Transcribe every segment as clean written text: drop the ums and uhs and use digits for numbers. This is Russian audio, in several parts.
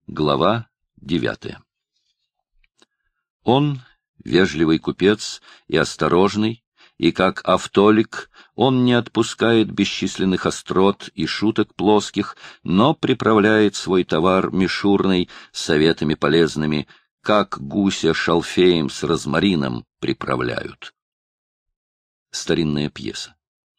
Глава 9. Он, вежливый купец и осторожный, и как автолик, он не отпускает бесчисленных острот и шуток плоских, но приправляет свой товар мишурной советами полезными, как гуся шалфеем с розмарином приправляют. Старинная пьеса.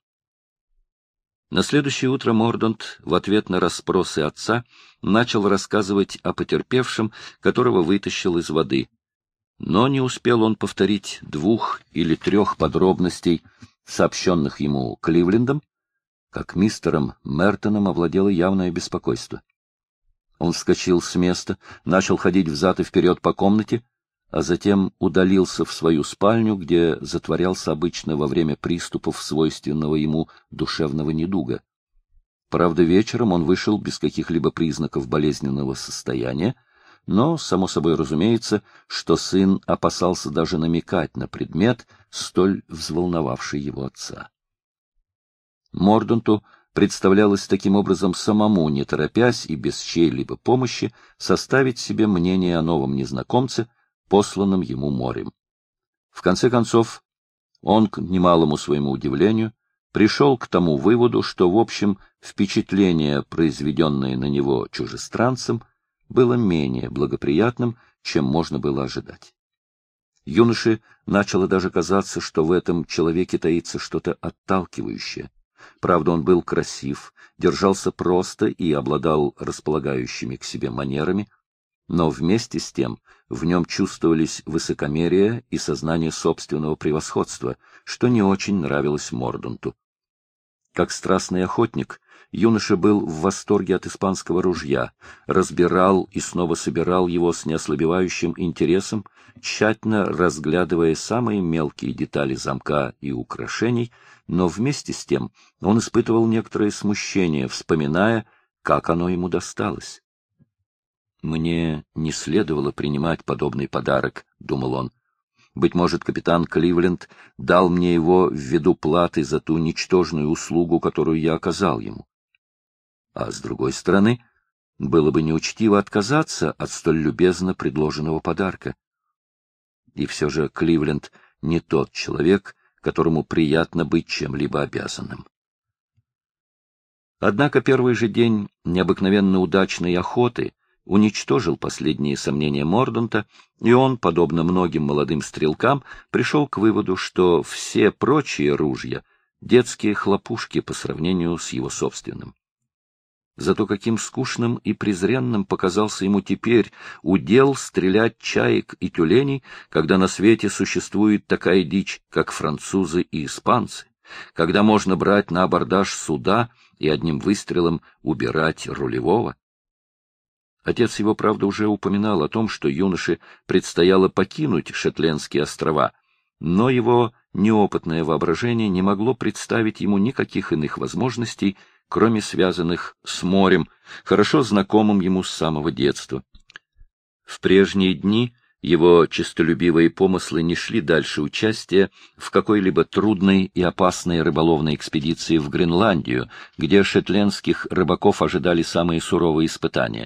На следующее утро Мордаунд в ответ на расспросы отца начал рассказывать о потерпевшем, которого вытащил из воды. Но не успел он повторить 2 или 3 подробностей, сообщенных ему Кливлендом, как мистером Мертоном овладело явное беспокойство. Он вскочил с места, начал ходить взад и вперед по комнате, а затем удалился в свою спальню, где затворялся обычно во время приступов свойственного ему душевного недуга. Правда, вечером он вышел без каких-либо признаков болезненного состояния, но, само собой разумеется, что сын опасался даже намекать на предмет, столь взволновавший его отца. Мордаунту представлялось таким образом самому, не торопясь и без чьей-либо помощи, составить себе мнение о новом незнакомце, посланном ему морем. В конце концов, он, к немалому своему удивлению, пришел к тому выводу, что, в общем, впечатление, произведенное на него чужестранцем, было менее благоприятным, чем можно было ожидать. Юноше начало даже казаться, что в этом человеке таится что-то отталкивающее. Правда, он был красив, держался просто и обладал располагающими к себе манерами, но вместе с тем в нем чувствовались высокомерие и сознание собственного превосходства, что не очень нравилось Мордаунту. Как страстный охотник, юноша был в восторге от испанского ружья, разбирал и снова собирал его с неослабевающим интересом, тщательно разглядывая самые мелкие детали замка и украшений, но вместе с тем он испытывал некоторое смущение, вспоминая, как оно ему досталось. «Мне не следовало принимать подобный подарок», — думал он. «Быть может, капитан Кливленд дал мне его ввиду платы за ту ничтожную услугу, которую я оказал ему. А с другой стороны, было бы неучтиво отказаться от столь любезно предложенного подарка. И все же Кливленд не тот человек, которому приятно быть чем-либо обязанным». Однако первый же день необыкновенно удачной охоты уничтожил последние сомнения Мордаунта, и он, подобно многим молодым стрелкам, пришел к выводу, что все прочие ружья — детские хлопушки по сравнению с его собственным. Зато каким скучным и презренным показался ему теперь удел стрелять чаек и тюленей, когда на свете существует такая дичь, как французы и испанцы, когда можно брать на абордаж суда и одним выстрелом убирать рулевого. Отец его, правда, уже упоминал о том, что юноше предстояло покинуть Шетлендские острова, но его неопытное воображение не могло представить ему никаких иных возможностей, кроме связанных с морем, хорошо знакомым ему с самого детства. В прежние дни его честолюбивые помыслы не шли дальше участия в какой-либо трудной и опасной рыболовной экспедиции в Гренландию, где шетлендских рыбаков ожидали самые суровые испытания.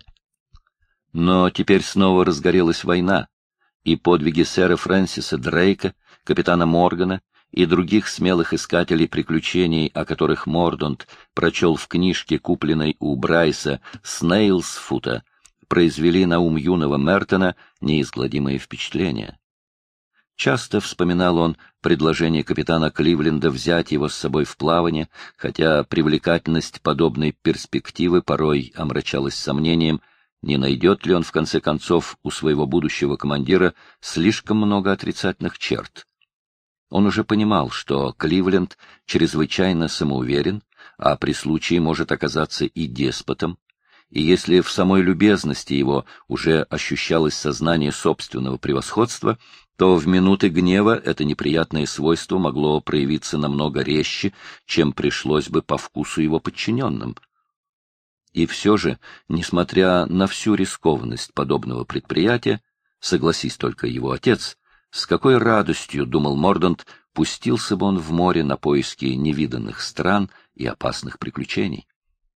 Но теперь снова разгорелась война, и подвиги сэра Фрэнсиса Дрейка, капитана Моргана и других смелых искателей приключений, о которых Мордаунд прочел в книжке, купленной у Брайса Снейлсфута, произвели на ум юного Мертона неизгладимое впечатление. Часто вспоминал он предложение капитана Кливленда взять его с собой в плавание, хотя привлекательность подобной перспективы порой омрачалась сомнением, не найдет ли он, в конце концов, у своего будущего командира слишком много отрицательных черт. Он уже понимал, что Кливленд чрезвычайно самоуверен, а при случае может оказаться и деспотом, и если в самой любезности его уже ощущалось сознание собственного превосходства, то в минуты гнева это неприятное свойство могло проявиться намного резче, чем пришлось бы по вкусу его подчиненным. И все же, несмотря на всю рискованность подобного предприятия, согласись только его отец, с какой радостью, думал Мордаунд, пустился бы он в море на поиски невиданных стран и опасных приключений.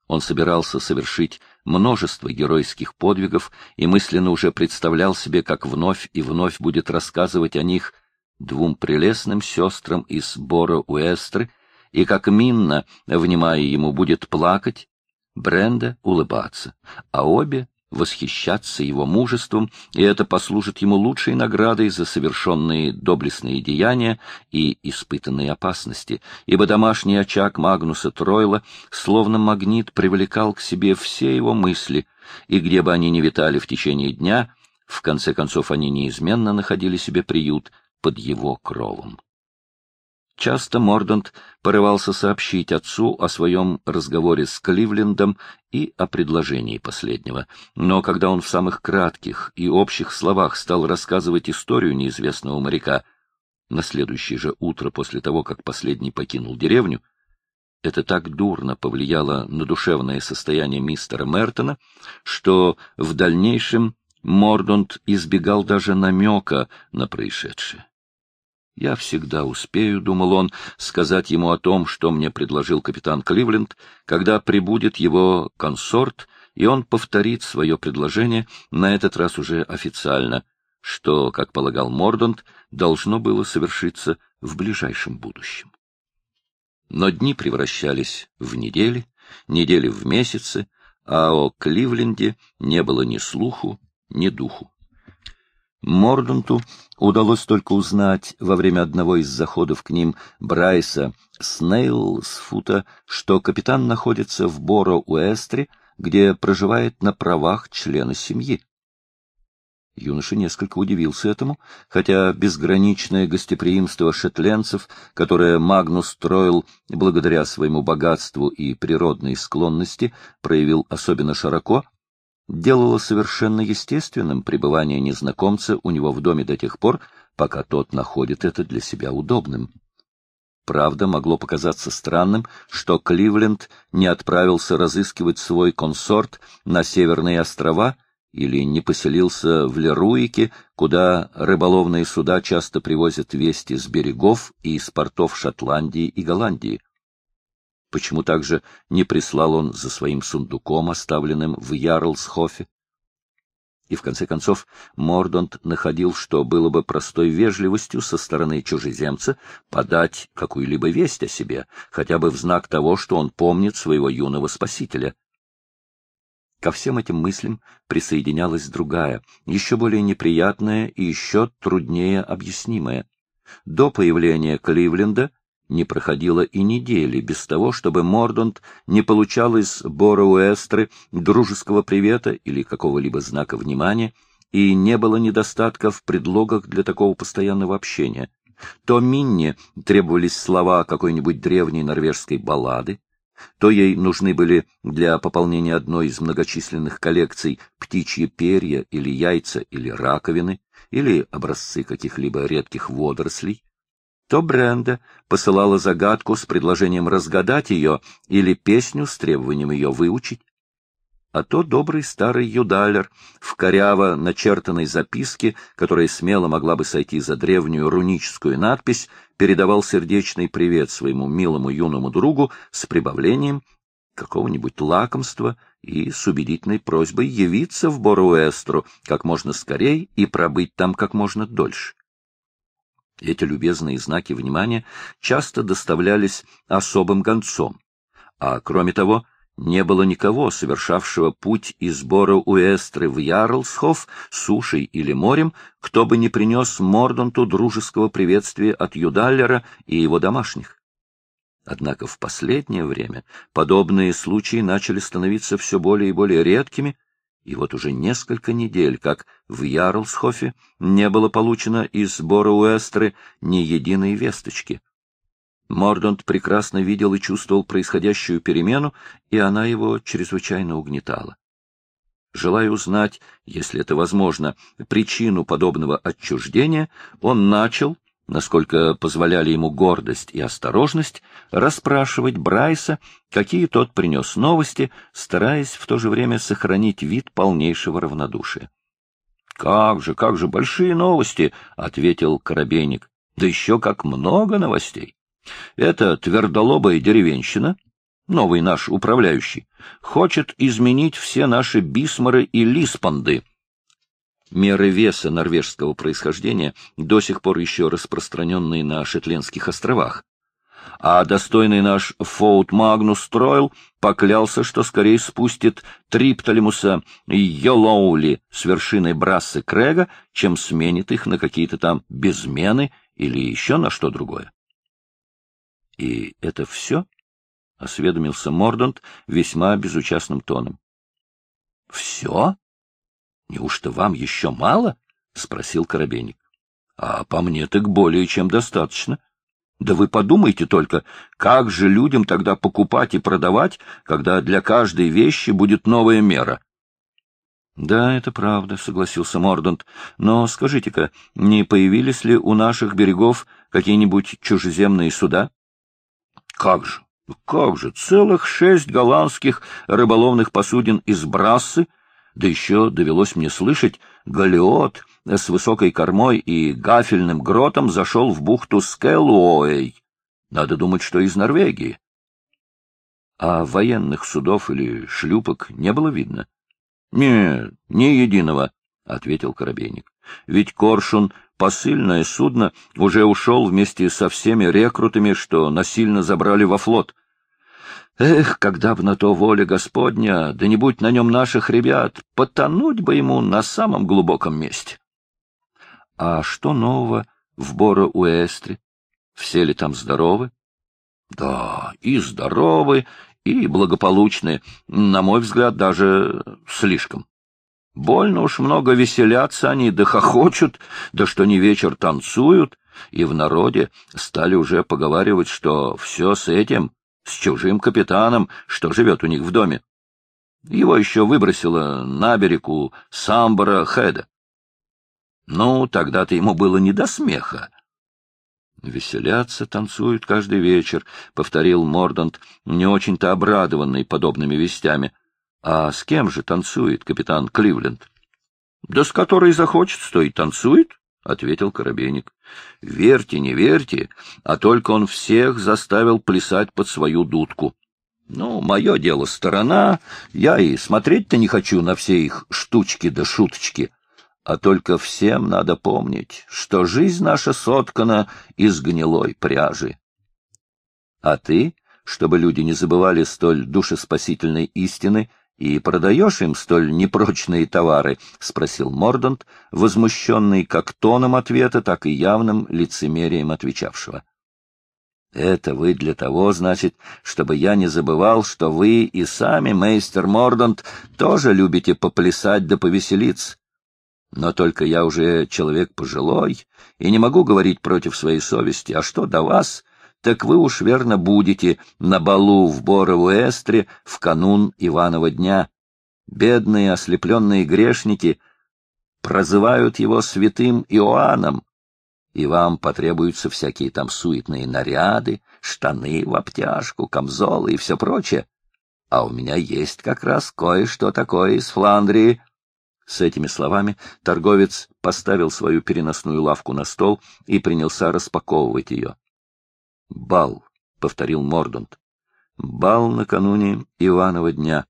Он собирался совершить множество геройских подвигов и мысленно уже представлял себе, как вновь и вновь будет рассказывать о них двум прелестным сестрам из Боро-Уэстры, и как Минна, внимая ему, будет плакать, Бренда улыбаться, а обе восхищаться его мужеством, и это послужит ему лучшей наградой за совершенные доблестные деяния и испытанные опасности, ибо домашний очаг Магнуса Тройла словно магнит привлекал к себе все его мысли, и где бы они ни витали в течение дня, в конце концов они неизменно находили себе приют под его кровом. Часто Мордант порывался сообщить отцу о своем разговоре с Кливлендом и о предложении последнего, но когда он в самых кратких и общих словах стал рассказывать историю неизвестного моряка на следующее же утро после того, как последний покинул деревню, это так дурно повлияло на душевное состояние мистера Мертона, что в дальнейшем Мордант избегал даже намека на происшедшее. «Я всегда успею, — думал он, — сказать ему о том, что мне предложил капитан Кливленд, когда прибудет его консорт, и он повторит свое предложение, на этот раз уже официально, что, как полагал Мордант, должно было совершиться в ближайшем будущем». Но дни превращались в недели, недели в месяцы, а о Кливленде не было ни слуху, ни духу. Морданту удалось только узнать во время одного из заходов к ним Брайса Снейлсфута, что капитан находится в Боро-Уэстре, где проживает на правах члена семьи. Юноша несколько удивился этому, хотя безграничное гостеприимство шетландцев, которое Магнус Тройл, благодаря своему богатству и природной склонности, проявил особенно широко, делало совершенно естественным пребывание незнакомца у него в доме до тех пор, пока тот находит это для себя удобным. Правда, могло показаться странным, что Кливленд не отправился разыскивать свой консорт на Северные острова или не поселился в Леруике, куда рыболовные суда часто привозят вести с берегов и из портов Шотландии и Голландии. Почему также не прислал он за своим сундуком, оставленным в Ярлсхофе? И в конце концов Мордант находил, что было бы простой вежливостью со стороны чужеземца подать какую-либо весть о себе, хотя бы в знак того, что он помнит своего юного спасителя. Ко всем этим мыслям присоединялась другая, еще более неприятная и еще труднее объяснимая. До появления Кливленда не проходило и недели без того, чтобы Мордант не получал из Боро-Уэстры дружеского привета или какого-либо знака внимания, и не было недостатка в предлогах для такого постоянного общения. То Минне требовались слова какой-нибудь древней норвежской баллады, то ей нужны были для пополнения одной из многочисленных коллекций птичьи перья или яйца или раковины, или образцы каких-либо редких водорослей, то Бренда посылала загадку с предложением разгадать ее или песню с требованием ее выучить, а то добрый старый Юдалер в коряво начертанной записке, которая смело могла бы сойти за древнюю руническую надпись, передавал сердечный привет своему милому юному другу с прибавлением какого-нибудь лакомства и с убедительной просьбой явиться в Боро-Уэстру как можно скорей и пробыть там как можно дольше. Эти любезные знаки внимания часто доставлялись особым гонцом, а кроме того, не было никого, совершавшего путь из Боро-Уэстры в Ярлсхоф сушей или морем, кто бы не принес Морданту дружеского приветствия от Юдаллера и его домашних. Однако в последнее время подобные случаи начали становиться все более и более редкими, и вот уже несколько недель, как в Ярлсхофе не было получено из Боро-Уэстры ни единой весточки. Мордант прекрасно видел и чувствовал происходящую перемену, и она его чрезвычайно угнетала. Желая узнать, если это возможно, причину подобного отчуждения, он начал, насколько позволяли ему гордость и осторожность, расспрашивать Брайса, какие тот принес новости, стараясь в то же время сохранить вид полнейшего равнодушия. Как же, большие новости!» — ответил Коробейник. «Да еще как много новостей! Это твердолобая деревенщина, новый наш управляющий, хочет изменить все наши бисмары и лиспанды. Меры веса норвежского происхождения, до сих пор еще распространенные на Шетландских островах. А достойный наш Фоут Магнус Тройл поклялся, что скорее спустит Триптолемуса и Йолоули с вершины Брассы Крэга, чем сменит их на какие-то там безмены или еще на что другое. — И это все? — осведомился Мордант весьма безучастным тоном. — Все? Неужто вам еще мало? — спросил Коробейник. — А по мне так более чем достаточно. Да вы подумайте только, как же людям тогда покупать и продавать, когда для каждой вещи будет новая мера? — Да, это правда, — согласился Мордант. — Но скажите-ка, не появились ли у наших берегов какие-нибудь чужеземные суда? — Как же, целых 6 голландских рыболовных посудин из Брассы, да еще довелось мне слышать, галеот с высокой кормой и гафельным гротом зашел в бухту Скелуэй. Надо думать, что из Норвегии. А военных судов или шлюпок не было видно? — Нет, ни единого, — ответил Коробейник. — Ведь Коршун, посыльное судно, уже ушел вместе со всеми рекрутами, что насильно забрали во флот. Эх, когда б на то воля Господня, да не будь на нем наших ребят, потонуть бы ему на самом глубоком месте. — А что нового в Боро-Уэстре? Все ли там здоровы? — Да, и здоровы, и благополучны, на мой взгляд, даже слишком. Больно уж много веселятся они, да хохочут, да что ни вечер танцуют, и в народе стали уже поговаривать, что все с этим, с чужим капитаном, что живет у них в доме. Его еще выбросило на берег у Самбора-Хеда. Ну, тогда-то ему было не до смеха. «Веселятся, танцуют каждый вечер», — повторил Мордант, не очень-то обрадованный подобными вестями. «А с кем же танцует капитан Кливленд?» «Да с которой захочет, то и танцует», — ответил Коробейник. — Верьте, не верьте, а только он всех заставил плясать под свою дудку. Ну, мое дело сторона, я и смотреть-то не хочу на все их штучки да шуточки. А только всем надо помнить, что жизнь наша соткана из гнилой пряжи. А ты, чтобы люди не забывали столь душеспасительной истины, и продаешь им столь непрочные товары? — спросил Мордант, возмущенный как тоном ответа, так и явным лицемерием отвечавшего. — Это вы для того, значит, чтобы я не забывал, что вы и сами, мейстер Мордант, тоже любите поплясать да повеселиться. Но только я уже человек пожилой и не могу говорить против своей совести, а что до вас, так вы уж верно будете на балу в Боро-Уэстре в канун Иванова дня. Бедные ослепленные грешники прозывают его святым Иоанном, и вам потребуются всякие там суетные наряды, штаны в обтяжку, камзолы и все прочее. А у меня есть как раз кое-что такое из Фландрии. С этими словами торговец поставил свою переносную лавку на стол и принялся распаковывать ее. — Бал, — повторил Мордант. — Бал накануне Иванова дня.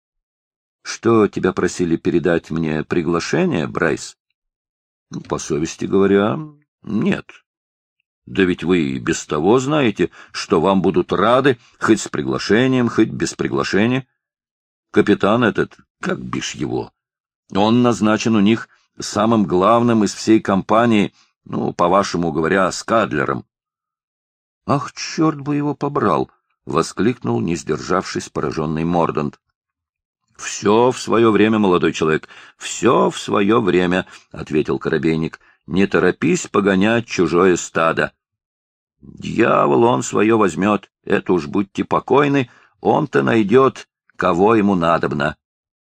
— Что, тебя просили передать мне приглашение, Брайс? — По совести говоря, нет. Да ведь вы и без того знаете, что вам будут рады, хоть с приглашением, хоть без приглашения. Капитан этот, как бишь его, он назначен у них самым главным из всей компании, ну, по-вашему говоря, скадлером. — Ах, черт бы его побрал! — воскликнул, не сдержавшись, пораженный Мордант. — Все в свое время, молодой человек, все в свое время, — ответил Коробейник. — Не торопись погонять чужое стадо. Дьявол он свое возьмет, это уж будьте покойны, он-то найдет, кого ему надобно.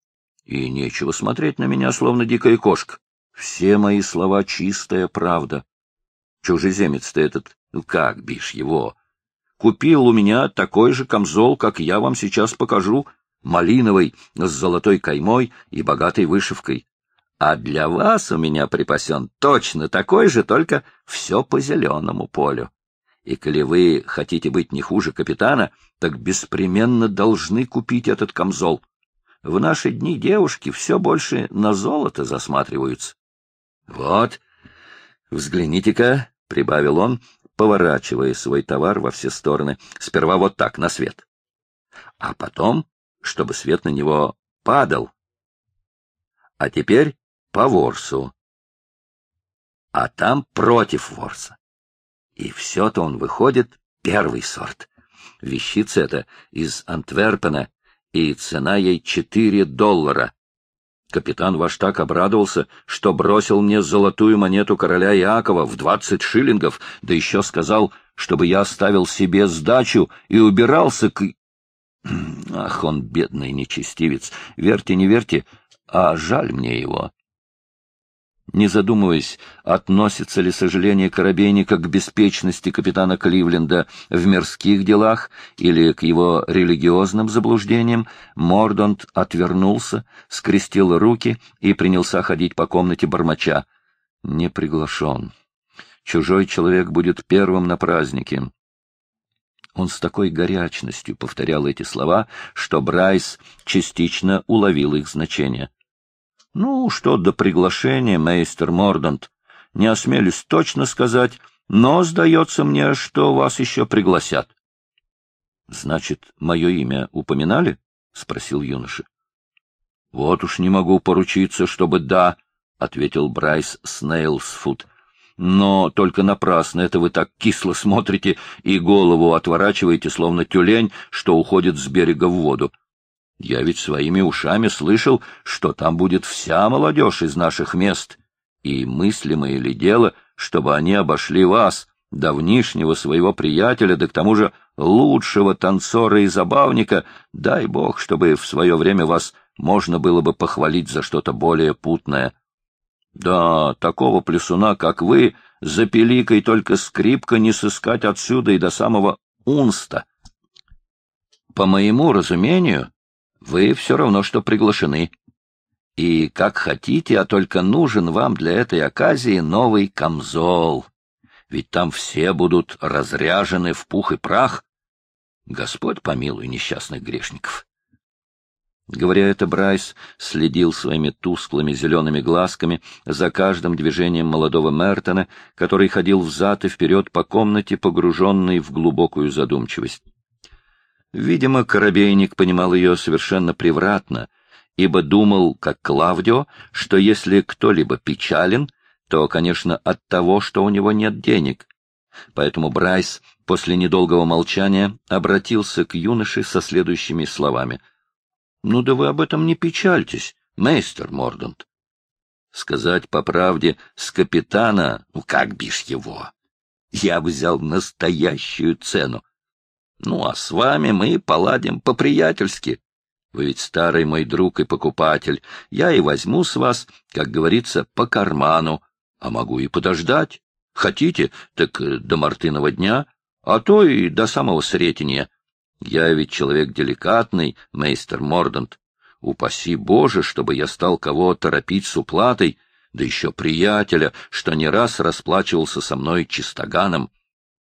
И нечего смотреть на меня, словно дикая кошка. Все мои слова — чистая правда. Чужеземец-то этот, как бишь его, купил у меня такой же камзол, как я вам сейчас покажу, малиновый, с золотой каймой и богатой вышивкой. А для вас у меня припасен точно такой же, только все по зеленому полю. И коли вы хотите быть не хуже капитана, так беспременно должны купить этот камзол. В наши дни девушки все больше на золото засматриваются. — Вот, взгляните-ка, — прибавил он, поворачивая свой товар во все стороны, — сперва вот так, на свет. А потом, чтобы свет на него падал. А теперь по ворсу. А там против ворса. И все-то он выходит первый сорт. Вещица эта из Антверпена, и цена ей $4. Капитан ваш так обрадовался, что бросил мне золотую монету короля Иакова в 20 шиллингов, да еще сказал, чтобы я оставил себе сдачу и убирался к... Ах, он бедный нечестивец! Верьте, не верьте, а жаль мне его. Не задумываясь, относится ли сожаление корабейника к беспечности капитана Кливленда в мирских делах или к его религиозным заблуждениям, Мордонт отвернулся, скрестил руки и принялся ходить по комнате бормоча. Не приглашен. Чужой человек будет первым на празднике. Он с такой горячностью повторял эти слова, что Брайс частично уловил их значение. — Ну, что до приглашения, мейстер Мордант, не осмелюсь точно сказать, но сдается мне, что вас еще пригласят. — Значит, мое имя упоминали? — спросил юноша. — Вот уж не могу поручиться, чтобы да, — ответил Брайс Снейлсфуд. — Но только напрасно это вы так кисло смотрите и голову отворачиваете, словно тюлень, что уходит с берега в воду. Я ведь своими ушами слышал, что там будет вся молодежь из наших мест, и мыслимо ли дело, чтобы они обошли вас, давнишнего своего приятеля, да к тому же лучшего танцора и забавника, дай бог, чтобы в свое время вас можно было бы похвалить за что-то более путное. Да, такого плясуна, как вы, за пиликой только скрипка не сыскать отсюда и до самого Унста. По моему разумению, вы все равно, что приглашены. И как хотите, а только нужен вам для этой оказии новый камзол. Ведь там все будут разряжены в пух и прах. Господь помилуй несчастных грешников. Говоря это, Брайс следил своими тусклыми зелеными глазками за каждым движением молодого Мертона, который ходил взад и вперед по комнате, погруженный в глубокую задумчивость. Видимо, корабейник понимал ее совершенно превратно, ибо думал, как Клавдио, что если кто-либо печален, то, конечно, от того, что у него нет денег. Поэтому Брайс после недолгого молчания обратился к юноше со следующими словами. — Ну да вы об этом не печальтесь, мейстер Мордант. Сказать по правде, с капитана, ну как бишь его, я взял настоящую цену. Ну, а с вами мы поладим по-приятельски. Вы ведь старый мой друг и покупатель. Я и возьму с вас, как говорится, по карману, а могу и подождать. Хотите, так до Мартынова дня, а то и до самого Сретенья. Я ведь человек деликатный, мейстер Мордант. Упаси Боже, чтобы я стал кого торопить с уплатой, да еще приятеля, что не раз расплачивался со мной чистоганом.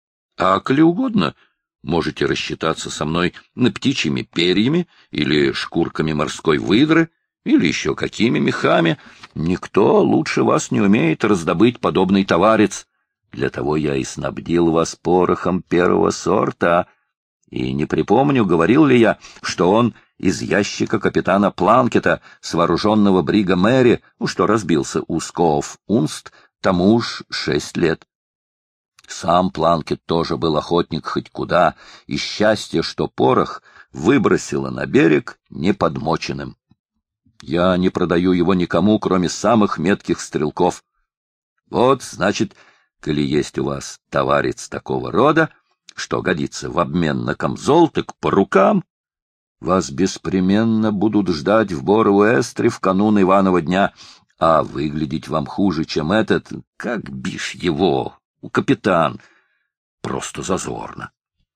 А коли угодно, можете рассчитаться со мной птичьими перьями или шкурками морской выдры, или еще какими мехами. Никто лучше вас не умеет раздобыть подобный товарец. Для того я и снабдил вас порохом первого сорта. И не припомню, говорил ли я, что он из ящика капитана Планкета с вооруженного брига Мэри, что разбился у Скоов-Унст, тому уж 6 лет. Сам Планкет тоже был охотник хоть куда, и счастье, что порох выбросило на берег неподмоченным. Я не продаю его никому, кроме самых метких стрелков. Вот, значит, коли есть у вас товарец такого рода, что годится в обмен на камзол, так по рукам. Вас беспременно будут ждать в Борову-Эстре в канун Иванова дня, а выглядеть вам хуже, чем этот, как бишь его, капитан, просто зазорно.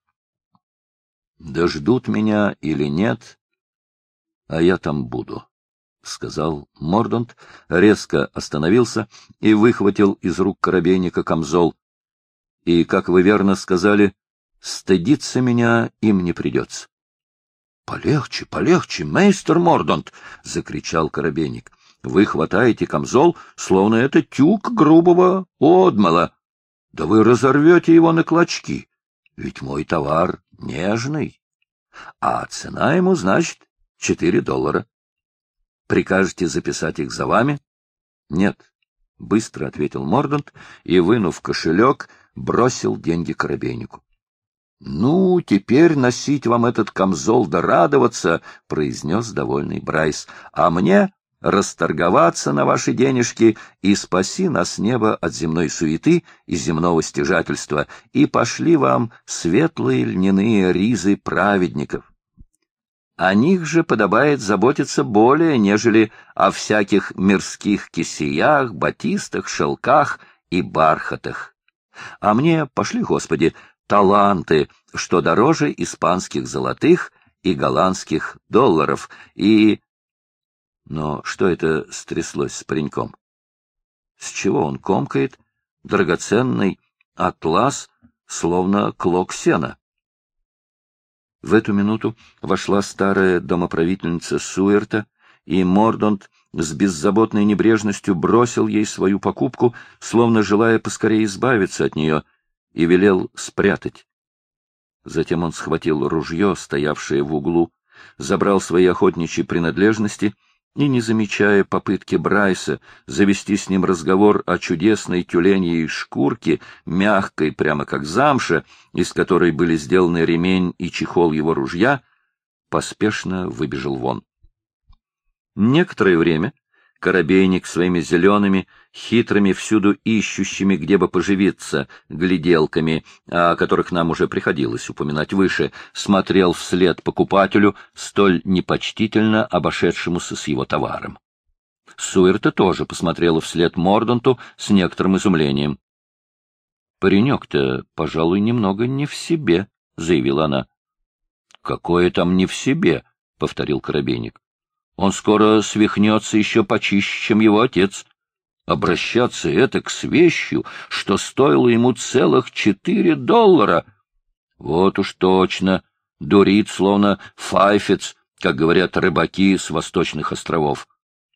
Да ждут меня или нет, а я там буду, — сказал Мордант, резко остановился и выхватил из рук корабейника камзол. и, как вы верно сказали, стыдиться меня им не придется. — Полегче, полегче, мейстер Мордант! — закричал Коробейник. — Вы хватаете камзол, словно это тюк грубого одмала. Да вы разорвете его на клочки, ведь мой товар нежный. А цена ему, значит, $4. Прикажете записать их за вами? — Нет, — быстро ответил Мордант и, вынув кошелек, бросил деньги Коробейнику. — Ну, теперь носить вам этот камзол да радоваться, — произнес довольный Брайс, — а мне расторговаться на ваши денежки и спаси нас небо от земной суеты и земного стяжательства, и пошли вам светлые льняные ризы праведников. О них же подобает заботиться более, нежели о всяких мирских кисеях, батистах, шелках и бархатах. А мне, пошли, Господи, таланты, что дороже испанских золотых и голландских долларов, и... Но что это стряслось с пареньком? С чего он комкает драгоценный атлас, словно клок сена? В эту минуту вошла старая домоправительница Суэрта, и Мордант с беззаботной небрежностью бросил ей свою покупку, словно желая поскорее избавиться от нее, и велел спрятать. Затем он схватил ружье, стоявшее в углу, забрал свои охотничьи принадлежности и, не замечая попытки Брайса завести с ним разговор о чудесной тюленьей шкурке, мягкой, прямо как замша, из которой были сделаны ремень и чехол его ружья, поспешно выбежал вон. Некоторое время Коробейник своими зелеными, хитрыми, всюду ищущими, где бы поживиться, гляделками, о которых нам уже приходилось упоминать выше, смотрел вслед покупателю, столь непочтительно обошедшемуся с его товаром. Суэрта тоже посмотрела вслед Морданту с некоторым изумлением. — Паренек-то, пожалуй, немного не в себе, — заявила она. — Какое там не в себе? — повторил Коробейник. Он скоро свихнется еще почище, чем его отец. Обращаться этак с вещью, что стоило ему целых $4. Вот уж точно, дурит, словно файфец, как говорят рыбаки с восточных островов.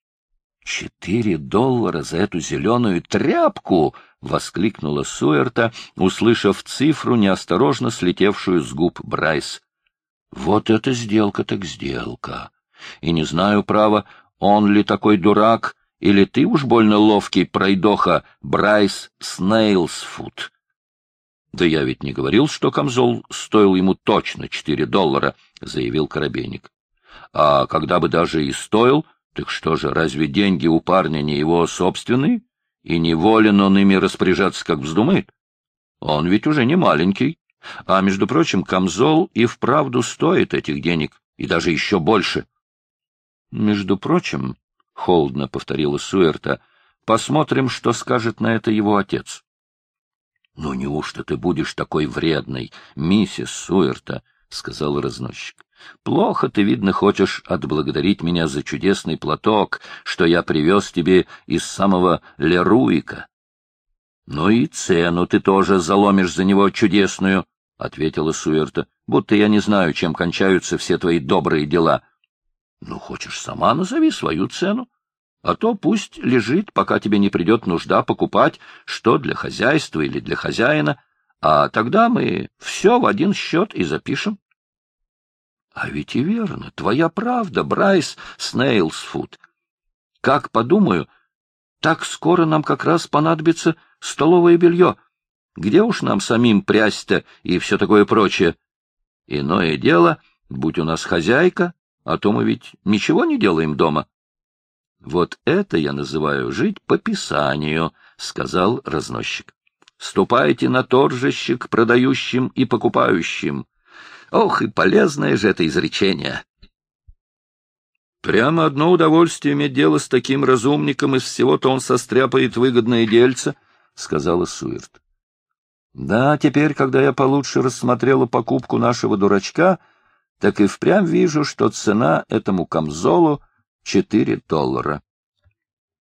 $4 за эту зеленую тряпку! — воскликнула Суэрта, услышав цифру, неосторожно слетевшую с губ Брайс. — Вот это сделка так сделка! И не знаю, право, он ли такой дурак, или ты уж больно ловкий пройдоха Брайс Снейлсфуд. Да я ведь не говорил, что камзол стоил ему точно $4, — заявил Коробейник. А когда бы даже и стоил, так что же, разве деньги у парня не его собственные, и не волен он ими распоряжаться, как вздумает? Он ведь уже не маленький. А, между прочим, камзол и вправду стоит этих денег, и даже еще больше. — Между прочим, — холодно повторила Суэрта, — посмотрим, что скажет на это его отец. — Ну, неужто ты будешь такой вредной, миссис Суэрта? — сказал разносчик. — Плохо ты, видно, хочешь отблагодарить меня за чудесный платок, что я привез тебе из самого Леруика. — Ну и цену ты тоже заломишь за него чудесную, — ответила Суэрта, — будто я не знаю, чем кончаются все твои добрые дела. — Ну, хочешь, сама назови свою цену, а то пусть лежит, пока тебе не придет нужда покупать, что для хозяйства или для хозяина, а тогда мы все в один счет и запишем. — А ведь и верно, твоя правда, Брайс Снейлсфуд. Как подумаю, так скоро нам как раз понадобится столовое белье. Где уж нам самим прясть-то и все такое прочее? Иное дело, будь у нас хозяйка, а то мы ведь ничего не делаем дома. — Вот это я называю жить по писанию, — сказал разносчик. — Ступайте на торжище к продающим и покупающим. Ох, и полезное же это изречение! — Прямо одно удовольствие иметь дело с таким разумником, из всего-то он состряпает выгодное дельце, — сказала Суэрт. — Да, теперь, когда я получше рассмотрела покупку нашего дурачка, так и впрямь вижу, что цена этому камзолу $4.